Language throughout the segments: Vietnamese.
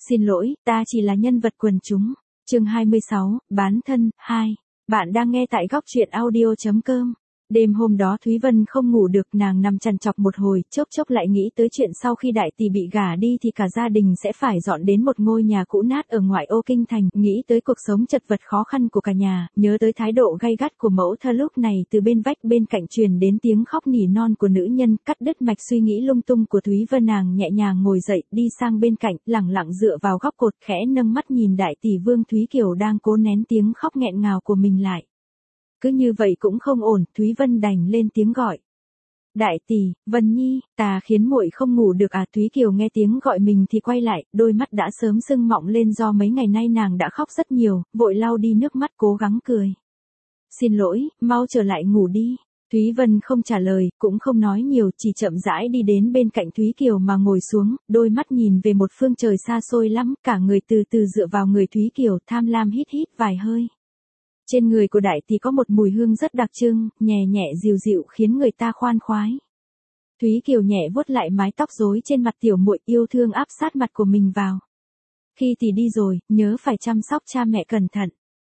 Xin lỗi, ta chỉ là nhân vật quần chúng. Chương 26, bán thân, 2. Bạn đang nghe tại góc truyện audio.com. Đêm hôm đó Thúy Vân không ngủ được, nàng nằm trằn trọc một hồi, chốc chốc lại nghĩ tới chuyện sau khi đại tỷ bị gả đi thì cả gia đình sẽ phải dọn đến một ngôi nhà cũ nát ở ngoại ô kinh thành, nghĩ tới cuộc sống chật vật khó khăn của cả nhà, nhớ tới thái độ gay gắt của mẫu thân lúc này từ bên vách bên cạnh truyền đến tiếng khóc nỉ non của nữ nhân, cắt đứt mạch suy nghĩ lung tung của Thúy Vân. Nàng nhẹ nhàng ngồi dậy, đi sang bên cạnh, lẳng lặng dựa vào góc cột, khẽ nâng mắt nhìn đại tỷ Vương Thúy Kiều đang cố nén tiếng khóc nghẹn ngào của mình lại. Cứ như vậy cũng không ổn, Thúy Vân đành lên tiếng gọi. Đại tỷ, Vân Nhi, ta khiến muội không ngủ được à? Thúy Kiều nghe tiếng gọi mình thì quay lại, đôi mắt đã sớm sưng mọng lên do mấy ngày nay nàng đã khóc rất nhiều, vội lau đi nước mắt cố gắng cười. Xin lỗi, mau trở lại ngủ đi. Thúy Vân không trả lời, cũng không nói nhiều, chỉ chậm rãi đi đến bên cạnh Thúy Kiều mà ngồi xuống, đôi mắt nhìn về một phương trời xa xôi lắm, cả người từ từ dựa vào người Thúy Kiều, tham lam hít hít vài hơi. Trên người của đại tỷ có một mùi hương rất đặc trưng, nhẹ nhẹ dịu dịu khiến người ta khoan khoái. Thúy Kiều nhẹ vuốt lại mái tóc rối trên mặt tiểu muội, yêu thương áp sát mặt của mình vào. Khi tỷ đi rồi, nhớ phải chăm sóc cha mẹ cẩn thận.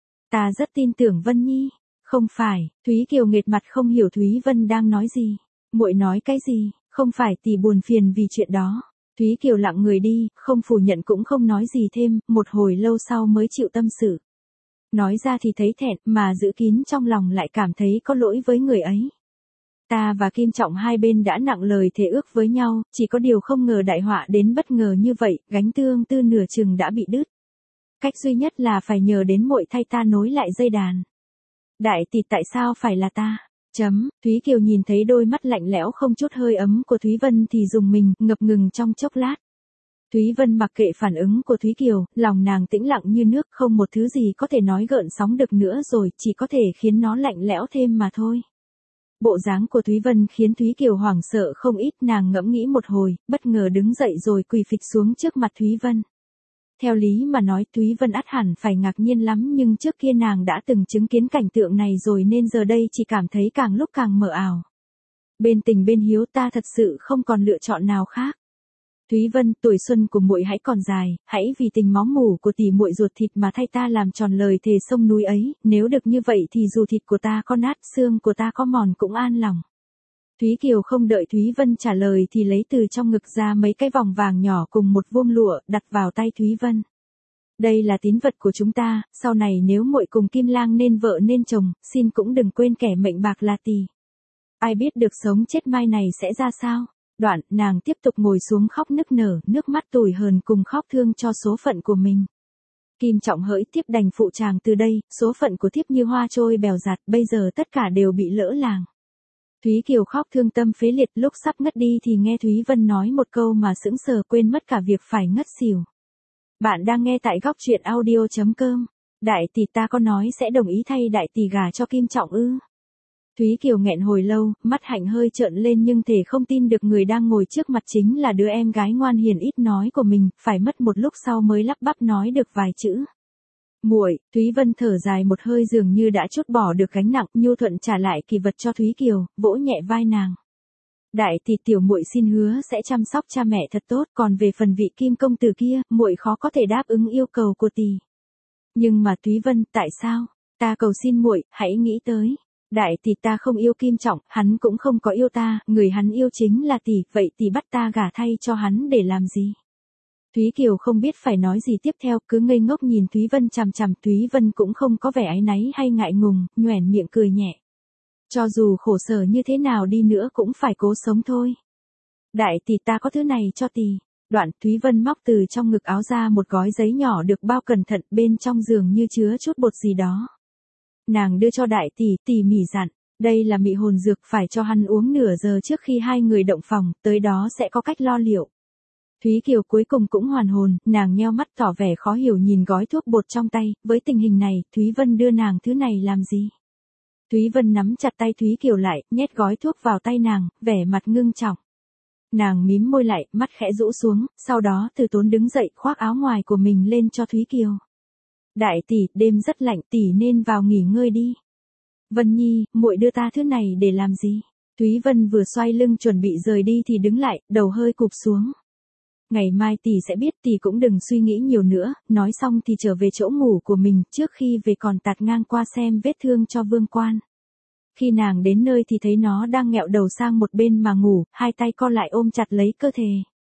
Ta rất tin tưởng Vân Nhi. Không phải, Thúy Kiều nghệt mặt không hiểu Thúy Vân đang nói gì. Muội nói cái gì, không phải tỷ buồn phiền vì chuyện đó. Thúy Kiều lặng người đi, không phủ nhận cũng không nói gì thêm, một hồi lâu sau mới chịu tâm sự. Nói ra thì thấy thẹn, mà giữ kín trong lòng lại cảm thấy có lỗi với người ấy. Ta và Kim Trọng hai bên đã nặng lời thề ước với nhau, chỉ có điều không ngờ đại họa đến bất ngờ như vậy, gánh tương tư nửa chừng đã bị đứt. Cách duy nhất là phải nhờ đến muội thay ta nối lại dây đàn. Đại tỷ, tại sao phải là ta? Thúy Kiều nhìn thấy đôi mắt lạnh lẽo không chút hơi ấm của Thúy Vân thì rùng mình, ngập ngừng trong chốc lát. Thúy Vân mặc kệ phản ứng của Thúy Kiều, lòng nàng tĩnh lặng như nước, không một thứ gì có thể nói gợn sóng được nữa rồi, chỉ có thể khiến nó lạnh lẽo thêm mà thôi. Bộ dáng của Thúy Vân khiến Thúy Kiều hoảng sợ không ít, nàng ngẫm nghĩ một hồi, bất ngờ đứng dậy rồi quỳ phịch xuống trước mặt Thúy Vân. Theo lý mà nói Thúy Vân ắt hẳn phải ngạc nhiên lắm, nhưng trước kia nàng đã từng chứng kiến cảnh tượng này rồi nên giờ đây chỉ cảm thấy càng lúc càng mờ ảo. Bên tình bên hiếu, ta thật sự không còn lựa chọn nào khác. Thúy Vân, tuổi xuân của muội hãy còn dài, hãy vì tình máu mủ của tỷ muội ruột thịt mà thay ta làm tròn lời thề sông núi ấy, nếu được như vậy thì dù thịt của ta có nát, xương của ta có mòn cũng an lòng. Thúy Kiều không đợi Thúy Vân trả lời thì lấy từ trong ngực ra mấy cái vòng vàng nhỏ cùng một vuông lụa, đặt vào tay Thúy Vân. Đây là tín vật của chúng ta, sau này nếu muội cùng Kim Lang nên vợ nên chồng, xin cũng đừng quên kẻ mệnh bạc là tỷ. Ai biết được sống chết mai này sẽ ra sao? Đoạn, nàng tiếp tục ngồi xuống khóc nức nở, nước mắt tủi hờn cùng khóc thương cho số phận của mình. Kim Trọng hỡi, thiếp đành phụ chàng từ đây, số phận của thiếp như hoa trôi bèo dạt, bây giờ tất cả đều bị lỡ làng. Thúy Kiều khóc thương tâm phế liệt, lúc sắp ngất đi thì nghe Thúy Vân nói một câu mà sững sờ quên mất cả việc phải ngất xỉu. Bạn đang nghe tại góc truyện audio.com. Đại tỷ, ta có nói sẽ đồng ý thay đại tỷ gả cho Kim Trọng ư? Thúy Kiều nghẹn hồi lâu, mắt hạnh hơi trợn lên nhưng thể không tin được người đang ngồi trước mặt chính là đứa em gái ngoan hiền ít nói của mình, phải mất một lúc sau mới lắp bắp nói được vài chữ. Muội, Thúy Vân thở dài một hơi dường như đã trút bỏ được gánh nặng, nhu thuận trả lại kỳ vật cho Thúy Kiều, vỗ nhẹ vai nàng. Đại tỷ, tiểu muội xin hứa sẽ chăm sóc cha mẹ thật tốt, còn về phần vị Kim công tử kia, muội khó có thể đáp ứng yêu cầu của tỷ. Nhưng mà Thúy Vân, tại sao? Ta cầu xin muội, hãy nghĩ tới. Đại tỷ, ta không yêu Kim Trọng, hắn cũng không có yêu ta, người hắn yêu chính là tỷ, vậy tỷ bắt ta gả thay cho hắn để làm gì? Thúy Kiều không biết phải nói gì tiếp theo, cứ ngây ngốc nhìn Thúy Vân chằm chằm. Thúy Vân cũng không có vẻ áy náy hay ngại ngùng, nhoẻn miệng cười nhẹ. Cho dù khổ sở như thế nào đi nữa cũng phải cố sống thôi. Đại tỷ, ta có thứ này cho tỷ. Đoạn, Thúy Vân móc từ trong ngực áo ra một gói giấy nhỏ được bao cẩn thận, bên trong dường như chứa chút bột gì đó. Nàng đưa cho đại tỷ, tỉ mỉ dặn, đây là mị hồn dược, phải cho hắn uống nửa giờ trước khi hai người động phòng, tới đó sẽ có cách lo liệu. Thúy Kiều cuối cùng cũng hoàn hồn, nàng nheo mắt tỏ vẻ khó hiểu nhìn gói thuốc bột trong tay, với tình hình này, Thúy Vân đưa nàng thứ này làm gì? Thúy Vân nắm chặt tay Thúy Kiều lại, nhét gói thuốc vào tay nàng, vẻ mặt ngưng trọng. Nàng mím môi lại, mắt khẽ rũ xuống, sau đó từ tốn đứng dậy khoác áo ngoài của mình lên cho Thúy Kiều. Đại tỷ, đêm rất lạnh, tỷ nên vào nghỉ ngơi đi. Vân Nhi, muội đưa ta thứ này để làm gì? Thúy Vân vừa xoay lưng chuẩn bị rời đi thì đứng lại, đầu hơi cụp xuống. Ngày mai tỷ sẽ biết, tỷ cũng đừng suy nghĩ nhiều nữa, nói xong thì trở về chỗ ngủ của mình, trước khi về còn tạt ngang qua xem vết thương cho Vương Quan. Khi nàng đến nơi thì thấy nó đang nghẹo đầu sang một bên mà ngủ, hai tay co lại ôm chặt lấy cơ thể.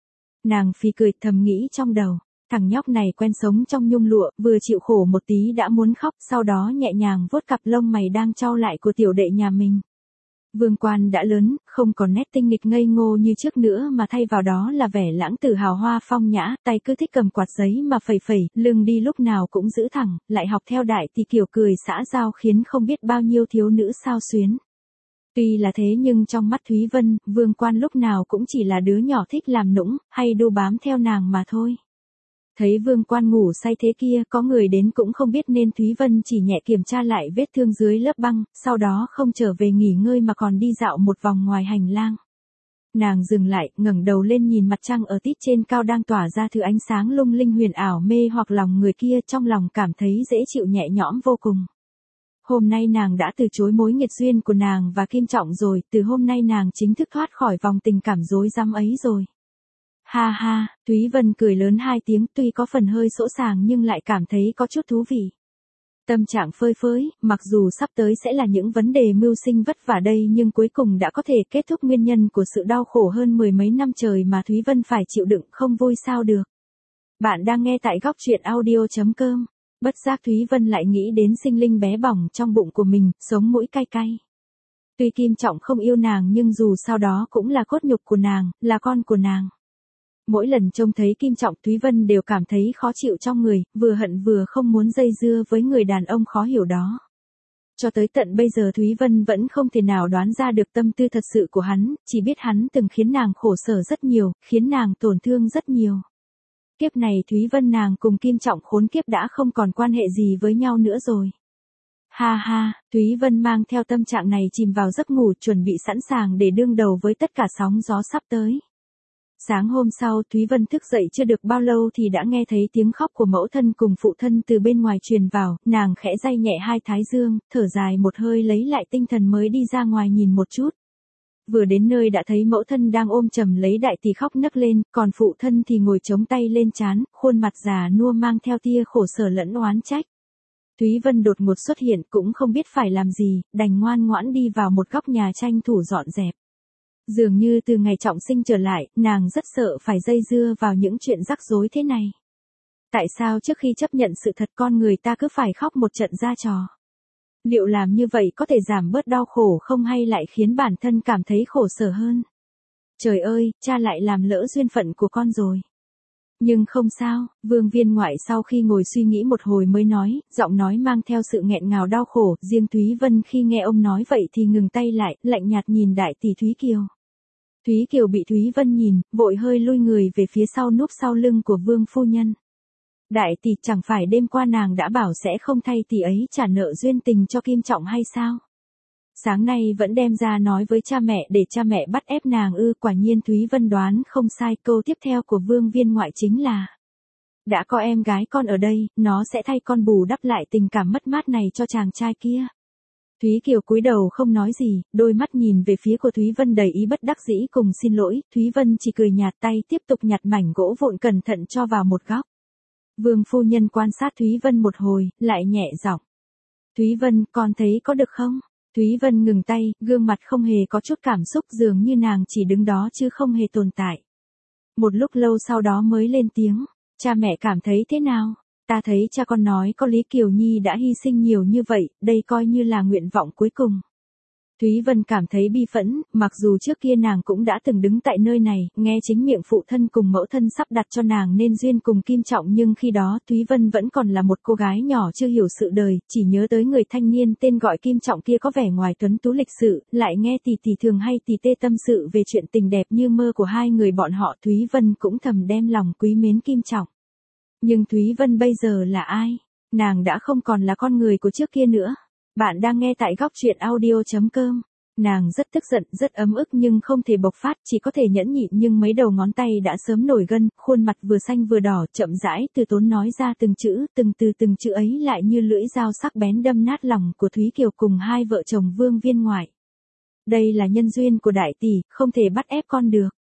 Nàng phì cười thầm nghĩ trong đầu, thằng nhóc này quen sống trong nhung lụa, vừa chịu khổ một tí đã muốn khóc, sau đó nhẹ nhàng vuốt cặp lông mày đang cau lại của tiểu đệ nhà mình. Vương Quan đã lớn, không còn nét tinh nghịch ngây ngô như trước nữa mà thay vào đó là vẻ lãng tử hào hoa phong nhã, tay cứ thích cầm quạt giấy mà phẩy phẩy, lưng đi lúc nào cũng giữ thẳng, lại học theo đại tỷ kiểu cười xã giao khiến không biết bao nhiêu thiếu nữ xao xuyến. Tuy là thế nhưng trong mắt Thúy Vân, Vương Quan lúc nào cũng chỉ là đứa nhỏ thích làm nũng, hay đu bám theo nàng mà thôi. Thấy Vương Quan ngủ say thế kia, có người đến cũng không biết nên Thúy Vân chỉ nhẹ kiểm tra lại vết thương dưới lớp băng, sau đó không trở về nghỉ ngơi mà còn đi dạo một vòng ngoài hành lang. Nàng dừng lại, ngẩng đầu lên nhìn mặt trăng ở tít trên cao đang tỏa ra thứ ánh sáng lung linh huyền ảo mê hoặc lòng người kia, trong lòng cảm thấy dễ chịu nhẹ nhõm vô cùng. Hôm nay nàng đã từ chối mối nghiệt duyên của nàng và Kim Trọng rồi, từ hôm nay nàng chính thức thoát khỏi vòng tình cảm rối rắm ấy rồi. Ha ha, Thúy Vân cười lớn hai tiếng, tuy có phần hơi sỗ sàng nhưng lại cảm thấy có chút thú vị. Tâm trạng phơi phới, mặc dù sắp tới sẽ là những vấn đề mưu sinh vất vả đây nhưng cuối cùng đã có thể kết thúc nguyên nhân của sự đau khổ hơn 10 mấy năm trời mà Thúy Vân phải chịu đựng, không vui sao được. Bạn đang nghe tại góc truyện audio.com. Bất giác Thúy Vân lại nghĩ đến sinh linh bé bỏng trong bụng của mình, sống mũi cay cay. Tuy Kim Trọng không yêu nàng nhưng dù sao đó cũng là cốt nhục của nàng, là con của nàng. Mỗi lần trông thấy Kim Trọng Thúy Vân đều cảm thấy khó chịu trong người, vừa hận vừa không muốn dây dưa với người đàn ông khó hiểu đó. Cho tới tận bây giờ Thúy Vân vẫn không thể nào đoán ra được tâm tư thật sự của hắn, chỉ biết hắn từng khiến nàng khổ sở rất nhiều, khiến nàng tổn thương rất nhiều. Kiếp này Thúy Vân nàng cùng Kim Trọng khốn kiếp đã không còn quan hệ gì với nhau nữa rồi. Ha ha, Thúy Vân mang theo tâm trạng này chìm vào giấc ngủ chuẩn bị sẵn sàng để đương đầu với tất cả sóng gió sắp tới. Sáng hôm sau Thúy Vân thức dậy chưa được bao lâu thì đã nghe thấy tiếng khóc của mẫu thân cùng phụ thân từ bên ngoài truyền vào, nàng khẽ day nhẹ hai thái dương, thở dài một hơi lấy lại tinh thần mới đi ra ngoài nhìn một chút. Vừa đến nơi đã thấy mẫu thân đang ôm chầm lấy đại tỷ khóc nấc lên, còn phụ thân thì ngồi chống tay lên trán, khuôn mặt già nua mang theo tia khổ sở lẫn oán trách. Thúy Vân đột ngột xuất hiện cũng không biết phải làm gì, đành ngoan ngoãn đi vào một góc nhà tranh thủ dọn dẹp. Dường như từ ngày Trọng Sinh trở lại, nàng rất sợ phải dây dưa vào những chuyện rắc rối thế này. Tại sao trước khi chấp nhận sự thật con người ta cứ phải khóc một trận ra trò? Liệu làm như vậy có thể giảm bớt đau khổ không hay lại khiến bản thân cảm thấy khổ sở hơn? Trời ơi, cha lại làm lỡ duyên phận của con rồi. Nhưng không sao, Vương Viên Ngoại sau khi ngồi suy nghĩ một hồi mới nói, giọng nói mang theo sự nghẹn ngào đau khổ, riêng Thúy Vân khi nghe ông nói vậy thì ngừng tay lại, lạnh nhạt nhìn đại tỷ Thúy Kiều. Thúy Kiều bị Thúy Vân nhìn, vội hơi lui người về phía sau núp sau lưng của Vương phu nhân. Đại tỷ chẳng phải đêm qua nàng đã bảo sẽ không thay tỷ ấy trả nợ duyên tình cho Kim Trọng hay sao? Sáng nay vẫn đem ra nói với cha mẹ để cha mẹ bắt ép nàng ư? Quả nhiên Thúy Vân đoán không sai, câu tiếp theo của Vương Viên Ngoại chính là: đã có em gái con ở đây, nó sẽ thay con bù đắp lại tình cảm mất mát này cho chàng trai kia. Thúy Kiều cúi đầu không nói gì, đôi mắt nhìn về phía của Thúy Vân đầy ý bất đắc dĩ cùng xin lỗi, Thúy Vân chỉ cười nhạt tay tiếp tục nhặt mảnh gỗ vụn cẩn thận cho vào một góc. Vương phu nhân quan sát Thúy Vân một hồi, lại nhẹ giọng: Thúy Vân, con thấy có được không? Thúy Vân ngừng tay, gương mặt không hề có chút cảm xúc, dường như nàng chỉ đứng đó chứ không hề tồn tại. Một lúc lâu sau đó mới lên tiếng: cha mẹ cảm thấy thế nào? Ta thấy cha con nói có lý, Kiều Nhi đã hy sinh nhiều như vậy, đây coi như là nguyện vọng cuối cùng. Thúy Vân cảm thấy bi phẫn, mặc dù trước kia nàng cũng đã từng đứng tại nơi này, nghe chính miệng phụ thân cùng mẫu thân sắp đặt cho nàng nên duyên cùng Kim Trọng, nhưng khi đó Thúy Vân vẫn còn là một cô gái nhỏ chưa hiểu sự đời, chỉ nhớ tới người thanh niên tên gọi Kim Trọng kia có vẻ ngoài tuấn tú lịch sự, lại nghe tỷ tỷ thường hay tì tê tâm sự về chuyện tình đẹp như mơ của hai người bọn họ, Thúy Vân cũng thầm đem lòng quý mến Kim Trọng. Nhưng Thúy Vân bây giờ là ai? Nàng đã không còn là con người của trước kia nữa. Bạn đang nghe tại góc truyện audio.com. Nàng rất tức giận, rất ấm ức nhưng không thể bộc phát, chỉ có thể nhẫn nhịn, nhưng mấy đầu ngón tay đã sớm nổi gân, khuôn mặt vừa xanh vừa đỏ, chậm rãi từ tốn nói ra từng chữ, từng chữ ấy lại như lưỡi dao sắc bén đâm nát lòng của Thúy Kiều cùng hai vợ chồng Vương Viên Ngoại. Đây là nhân duyên của đại tỷ, không thể bắt ép con được.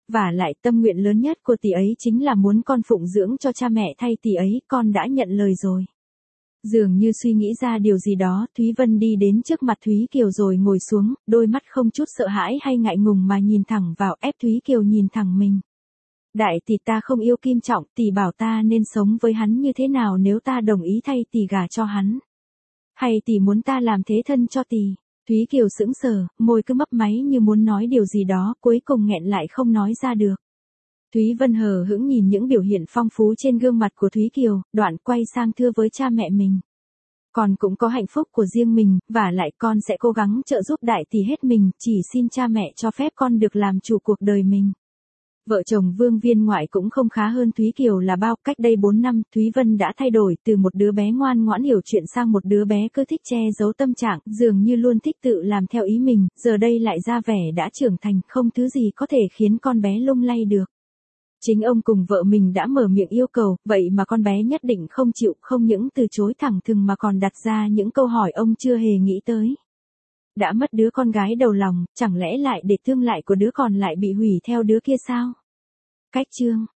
Vả lại tâm nguyện lớn nhất của tỷ ấy chính là muốn con phụng dưỡng cho cha mẹ thay tỷ ấy, con đã nhận lời rồi. Dường như suy nghĩ ra điều gì đó, Thúy Vân đi đến trước mặt Thúy Kiều rồi ngồi xuống, đôi mắt không chút sợ hãi hay ngại ngùng mà nhìn thẳng vào, ép Thúy Kiều nhìn thẳng mình. Đại tỷ, ta không yêu Kim Trọng, tỷ bảo ta nên sống với hắn như thế nào nếu ta đồng ý thay tỷ gả cho hắn? Hay tỷ muốn ta làm thế thân cho tỷ? Thúy Kiều sững sờ, môi cứ mấp máy như muốn nói điều gì đó, cuối cùng nghẹn lại không nói ra được. Thúy Vân hờ hững nhìn những biểu hiện phong phú trên gương mặt của Thúy Kiều, đoạn quay sang thưa với cha mẹ mình. Con cũng có hạnh phúc của riêng mình, và lại con sẽ cố gắng trợ giúp đại tỷ hết mình, chỉ xin cha mẹ cho phép con được làm chủ cuộc đời mình. Vợ chồng Vương Viên Ngoại cũng không khá hơn Thúy Kiều là bao, cách đây 4 năm, Thúy Vân đã thay đổi từ một đứa bé ngoan ngoãn hiểu chuyện sang một đứa bé cứ thích che giấu tâm trạng, dường như luôn thích tự làm theo ý mình, giờ đây lại ra vẻ đã trưởng thành, không thứ gì có thể khiến con bé lung lay được. Chính ông cùng vợ mình đã mở miệng yêu cầu, vậy mà con bé nhất định không chịu, không những từ chối thẳng thừng mà còn đặt ra những câu hỏi ông chưa hề nghĩ tới. Đã mất đứa con gái đầu lòng, chẳng lẽ lại để tương lai của đứa còn lại bị hủy theo đứa kia sao? Cách chương